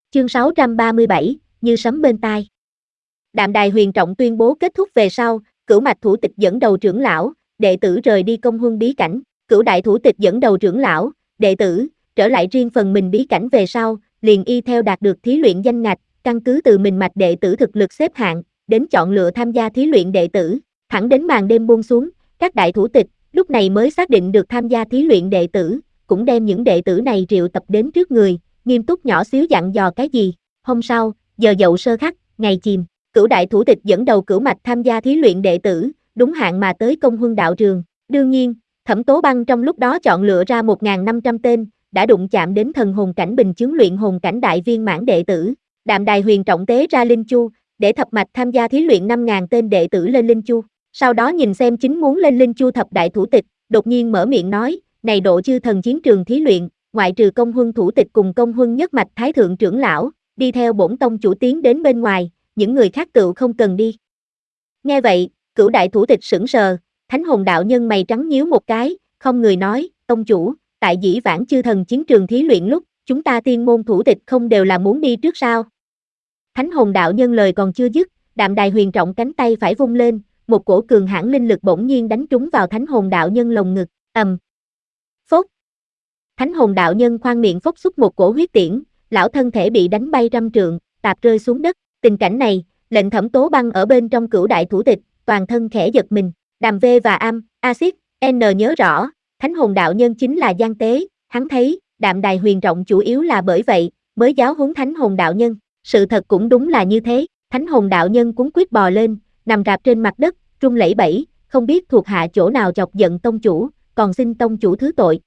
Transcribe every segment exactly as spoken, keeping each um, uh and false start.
Chương sáu trăm ba mươi bảy, như sấm bên tai. Đạm Đài Huyền Trọng tuyên bố kết thúc về sau, Cửu Mạch thủ tịch dẫn đầu trưởng lão, đệ tử rời đi Công Huân bí cảnh, Cửu Đại thủ tịch dẫn đầu trưởng lão, đệ tử trở lại riêng phần mình bí cảnh về sau, liền y theo đạt được thí luyện danh ngạch, căn cứ từ mình mạch đệ tử thực lực xếp hạng, đến chọn lựa tham gia thí luyện đệ tử, thẳng đến màn đêm buông xuống, các đại thủ tịch lúc này mới xác định được tham gia thí luyện đệ tử, cũng đem những đệ tử này triệu tập đến trước người, nghiêm túc nhỏ xíu dặn dò cái gì. Hôm sau, giờ dậu sơ khắc, ngày chìm, Cửu Đại thủ tịch dẫn đầu Cửu Mạch tham gia thí luyện đệ tử, đúng hạn mà tới Công Huân đạo trường. Đương nhiên, Thẩm Tố Băng trong lúc đó chọn lựa ra một nghìn năm trăm tên, đã đụng chạm đến thần hồn cảnh bình chứng luyện hồn cảnh đại viên mãn đệ tử. Đạm Đài Huyền Trọng tế ra linh chu, để thập mạch tham gia thí luyện năm nghìn tên đệ tử lên linh chu. Sau đó nhìn xem chính muốn lên linh chu thập đại thủ tịch, đột nhiên mở miệng nói, này độ chư thần chiến trường thí luyện, ngoại trừ Công Huân thủ tịch cùng Công Huân nhất mạch thái thượng trưởng lão, đi theo bổn tông chủ tiến đến bên ngoài, những người khác tựu không cần đi. Nghe vậy, Cửu Đại thủ tịch sững sờ, Thánh Hồn đạo nhân mày trắng nhíu một cái, không người nói, tông chủ, tại dĩ vãng chư thần chiến trường thí luyện lúc, chúng ta tiên môn thủ tịch không đều là muốn đi trước sao? Thánh Hồn đạo nhân lời còn chưa dứt, Đạm Đài Huyền Trọng cánh tay phải vung lên, một cổ cường hãn linh lực bỗng nhiên đánh trúng vào Thánh Hồn đạo nhân lồng ngực, ầm. Phốt. Thánh Hồn đạo nhân khoan miệng phốc xuất một cổ huyết tiễn, lão thân thể bị đánh bay trăm trượng, tạp rơi xuống đất. Tình cảnh này, lệnh Thẩm Tố Băng ở bên trong Cửu Đại thủ tịch, toàn thân khẽ giật mình. Đàm V và Am, Axit, N nhớ rõ, Thánh Hồn đạo nhân chính là gian tế, hắn thấy, Đạm Đài Huyền Trọng chủ yếu là bởi vậy, mới giáo huấn Thánh Hồn đạo nhân. Sự thật cũng đúng là như thế, Thánh Hồn đạo nhân cuống quýt bò lên, nằm rạp trên mặt đất, run lẩy bẩy, không biết thuộc hạ chỗ nào chọc giận tông chủ, còn xin tông chủ thứ tội.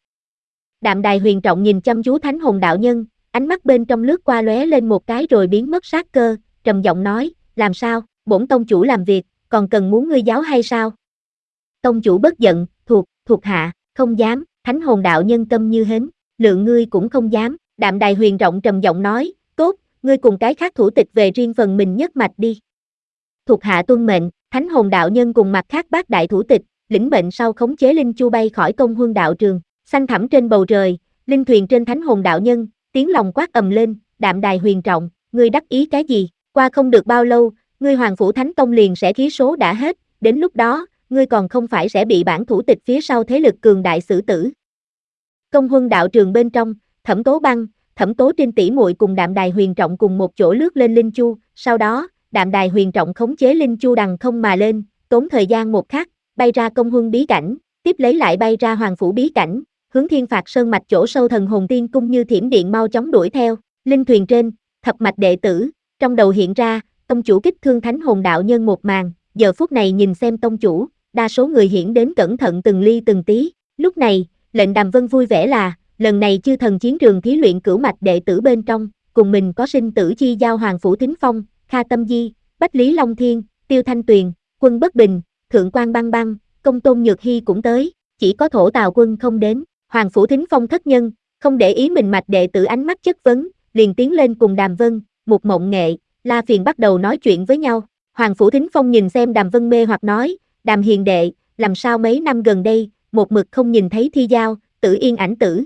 Đạm Đài Huyền Trọng nhìn chăm chú Thánh Hồn đạo nhân, ánh mắt bên trong lướt qua lóe lên một cái rồi biến mất sát cơ, trầm giọng nói, làm sao, bổn tông chủ làm việc, còn cần muốn ngươi giáo hay sao? Tông chủ bất giận, thuộc, thuộc hạ, không dám, Thánh Hồn đạo nhân câm như hến, lượng ngươi cũng không dám, Đạm Đài Huyền Trọng trầm giọng nói, tốt, ngươi cùng cái khác thủ tịch về riêng phần mình nhất mạch đi. Thuộc hạ tuân mệnh, Thánh Hồn đạo nhân cùng mặt khác bát đại thủ tịch, lĩnh mệnh sau khống chế linh chu bay khỏi Công Huân đạo trường, xanh thẳm trên bầu trời, linh thuyền trên Thánh Hồn đạo nhân, tiếng lòng quát ầm lên, Đạm Đài Huyền Trọng, ngươi đắc ý cái gì? Qua không được bao lâu, ngươi Hoàng phủ Thánh Tông liền sẽ khí số đã hết, đến lúc đó, ngươi còn không phải sẽ bị bản thủ tịch phía sau thế lực cường đại xử tử. Công Huân đạo trường bên trong, Thẩm Tố Băng, Thẩm Tố Trinh tỷ muội cùng Đạm Đài Huyền Trọng cùng một chỗ lướt lên linh chu, sau đó, Đạm Đài Huyền Trọng khống chế linh chu đằng không mà lên, tốn thời gian một khắc, bay ra Công Huân bí cảnh, tiếp lấy lại bay ra Hoàng phủ bí cảnh, hướng Thiên Phạt Sơn mạch chỗ sâu Thần Hồn Tiên cung như thiểm điện mau chóng đuổi theo. Linh thuyền trên, thập mạch đệ tử, trong đầu hiện ra, tông chủ kích thương Thánh Hồn đạo nhân một màn, giờ phút này nhìn xem tông chủ, đa số người hiển đến cẩn thận từng ly từng tí. Lúc này, lệnh Đàm Vân vui vẻ là, lần này chư thần chiến trường thí luyện cửu mạch đệ tử bên trong, cùng mình có sinh tử chi giao Hoàng phủ Thính Phong, Kha Tâm Di, Bách Lý Long Thiên, Tiêu Thanh Tuyền, Quân Bất Bình, Thượng Quan Băng Băng, Công Tôn Nhược Hy cũng tới, chỉ có Thổ Tào Quân không đến. Hoàng phủ Thính Phong thất nhân, không để ý mình mạch đệ tử ánh mắt chất vấn, liền tiến lên cùng Đàm Vân, Mục Mộng Nghệ, La Phiền bắt đầu nói chuyện với nhau. Hoàng phủ Thính Phong nhìn xem Đàm Vân mê hoặc nói, Đàm hiền đệ, làm sao mấy năm gần đây, một mực không nhìn thấy Thi Giao, Tử Yên ảnh tử.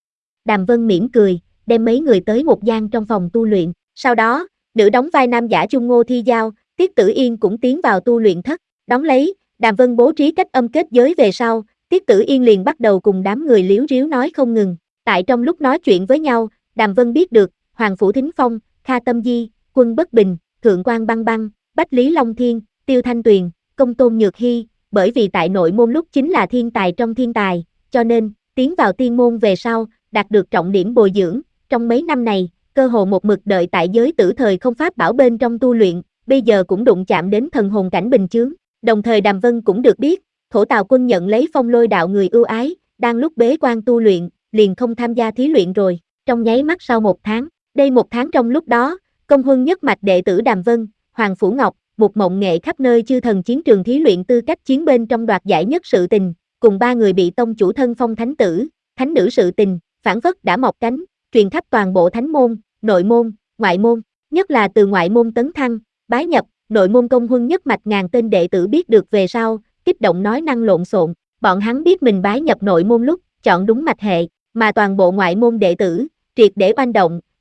Đàm Vân mỉm cười, đem mấy người tới một gian trong phòng tu luyện, sau đó, nữ đóng vai nam giả Chung Ngô Thi Giao, Tiết Tử Yên cũng tiến vào tu luyện thất, đón lấy, Đàm Vân bố trí cách âm kết giới về sau, Tiết Tử Yên liền bắt đầu cùng đám người liếu riếu nói không ngừng. Tại trong lúc nói chuyện với nhau, Đàm Vân biết được, Hoàng phủ Thính Phong, Kha Tâm Di, Quân Bất Bình, Thượng Quan Băng Băng, Bách Lý Long Thiên, Tiêu Thanh Tuyền, Công Tôn Nhược Hy, bởi vì tại nội môn lúc chính là thiên tài trong thiên tài, cho nên, tiến vào tiên môn về sau, đạt được trọng điểm bồi dưỡng, trong mấy năm này, cơ hồ một mực đợi tại giới tử thời không pháp bảo bên trong tu luyện, bây giờ cũng đụng chạm đến thần hồn cảnh bình chướng, đồng thời Đàm Vân cũng được biết, Thổ Tào Quân nhận lấy Phong Lôi đạo người ưu ái, đang lúc bế quan tu luyện, liền không tham gia thí luyện rồi, trong nháy mắt sau một tháng, đây một tháng trong lúc đó, Công Huân nhất mạch đệ tử Đàm Vân, Hoàng Phủ Ngọc, Mục Mộng Nghệ khắp nơi chư thần chiến trường thí luyện tư cách chiến bên trong đoạt giải nhất sự tình, cùng ba người bị tông chủ thân phong thánh tử, thánh nữ sự tình, phản phất đã mọc cánh, truyền khắp toàn bộ thánh môn, nội môn, ngoại môn, nhất là từ ngoại môn tấn thăng, bái nhập, nội môn Công Huân nhất mạch ngàn tên đệ tử biết được về sau, kích động nói năng lộn xộn, bọn hắn biết mình bái nhập nội môn lúc, chọn đúng mạch hệ, mà toàn bộ ngoại môn đệ tử, triệt để oanh động,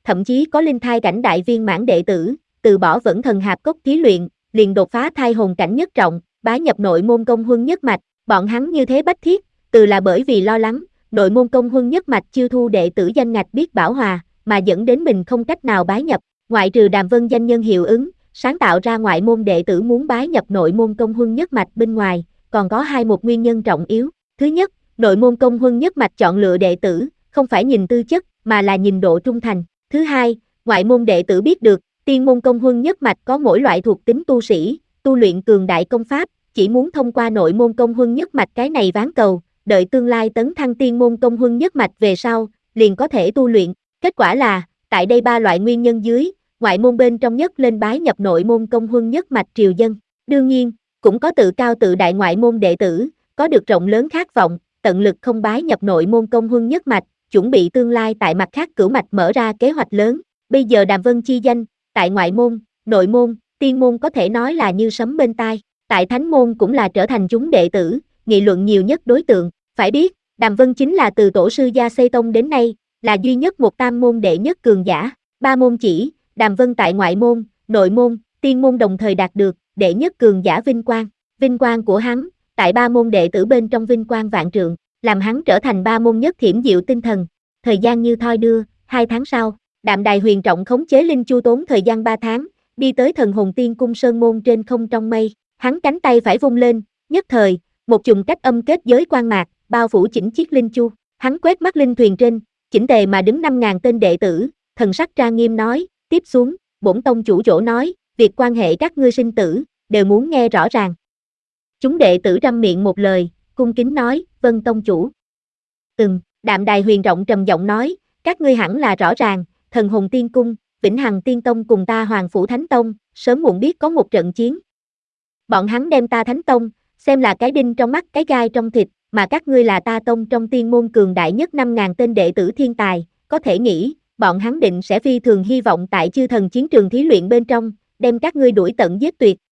thậm chí có linh thai cảnh đại viên mãn đệ tử, từ bỏ vẫn thần hạp cốc thí luyện, liền đột phá thai hồn cảnh nhất trọng, bái nhập nội môn công huân nhất mạch, bọn hắn như thế bách thiết, từ là bởi vì lo lắng, nội môn công huân nhất mạch chưa thu đệ tử danh ngạch biết bảo hòa, mà dẫn đến mình không cách nào bái nhập, ngoại trừ Đàm Vân danh nhân hiệu ứng, sáng tạo ra ngoại môn đệ tử muốn bái nhập nội môn công huân nhất mạch bên ngoài, còn có hai một nguyên nhân trọng yếu. Thứ nhất, nội môn công huân nhất mạch chọn lựa đệ tử, không phải nhìn tư chất, mà là nhìn độ trung thành. Thứ hai, ngoại môn đệ tử biết được, tiên môn công huân nhất mạch có mỗi loại thuộc tính tu sĩ, tu luyện cường đại công pháp, chỉ muốn thông qua nội môn công huân nhất mạch cái này ván cầu, đợi tương lai tấn thăng tiên môn công huân nhất mạch về sau, liền có thể tu luyện. Kết quả là, tại đây ba loại nguyên nhân dưới, ngoại môn bên trong nhất lên bái nhập nội môn công huân nhất mạch triều dân. Đương nhiên, cũng có tự cao tự đại ngoại môn đệ tử, có được rộng lớn khát vọng, tận lực không bái nhập nội môn công huân nhất mạch, chuẩn bị tương lai tại mặt khác cửu mạch mở ra kế hoạch lớn. Bây giờ Đàm Vân chi danh, tại ngoại môn, nội môn, tiên môn có thể nói là như sấm bên tai, tại thánh môn cũng là trở thành chúng đệ tử, nghị luận nhiều nhất đối tượng. Phải biết, Đàm Vân chính là từ tổ sư gia xây tông đến nay, là duy nhất một tam môn đệ nhất cường giả, ba môn chỉ, Đàm Vân tại ngoại môn, nội môn, tiên môn đồng thời đạt được đệ nhất cường giả vinh quang. Vinh quang của hắn, tại ba môn đệ tử bên trong vinh quang vạn trượng, làm hắn trở thành ba môn nhất thiểm diệu tinh thần. Thời gian như thoi đưa, hai tháng sau, Đạm Đài Huyền Trọng khống chế Linh Chu tốn thời gian ba tháng, đi tới Thần Hồn Tiên Cung Sơn Môn trên không trong mây, hắn cánh tay phải vung lên, nhất thời, một chùm cách âm kết giới quang mạc, bao phủ chỉnh chiếc Linh Chu, hắn quét mắt linh thuyền trên, chỉnh tề mà đứng năm ngàn tên đệ tử, thần sắc trang nghiêm nói, tiếp xuống, bổn tông chủ chỗ nói, việc quan hệ các ngươi sinh tử, đều muốn nghe rõ ràng. Chúng đệ tử răm miệng một lời, cung kính nói, vâng tông chủ. Ừm, Đạm Đài Huyền Trọng trầm giọng nói, các ngươi hẳn là rõ ràng, Thần Hồn Tiên Cung, Vĩnh Hằng Tiên Tông cùng ta Hoàng Phủ Thánh Tông, sớm muộn biết có một trận chiến. Bọn hắn đem ta Thánh Tông, xem là cái đinh trong mắt cái gai trong thịt, mà các ngươi là ta tông trong tiên môn cường đại nhất năm ngàn tên đệ tử thiên tài, có thể nghĩ, bọn hắn định sẽ phi thường hy vọng tại chư thần chiến trường thí luyện bên trong, đem các ngươi đuổi tận giết tuyệt,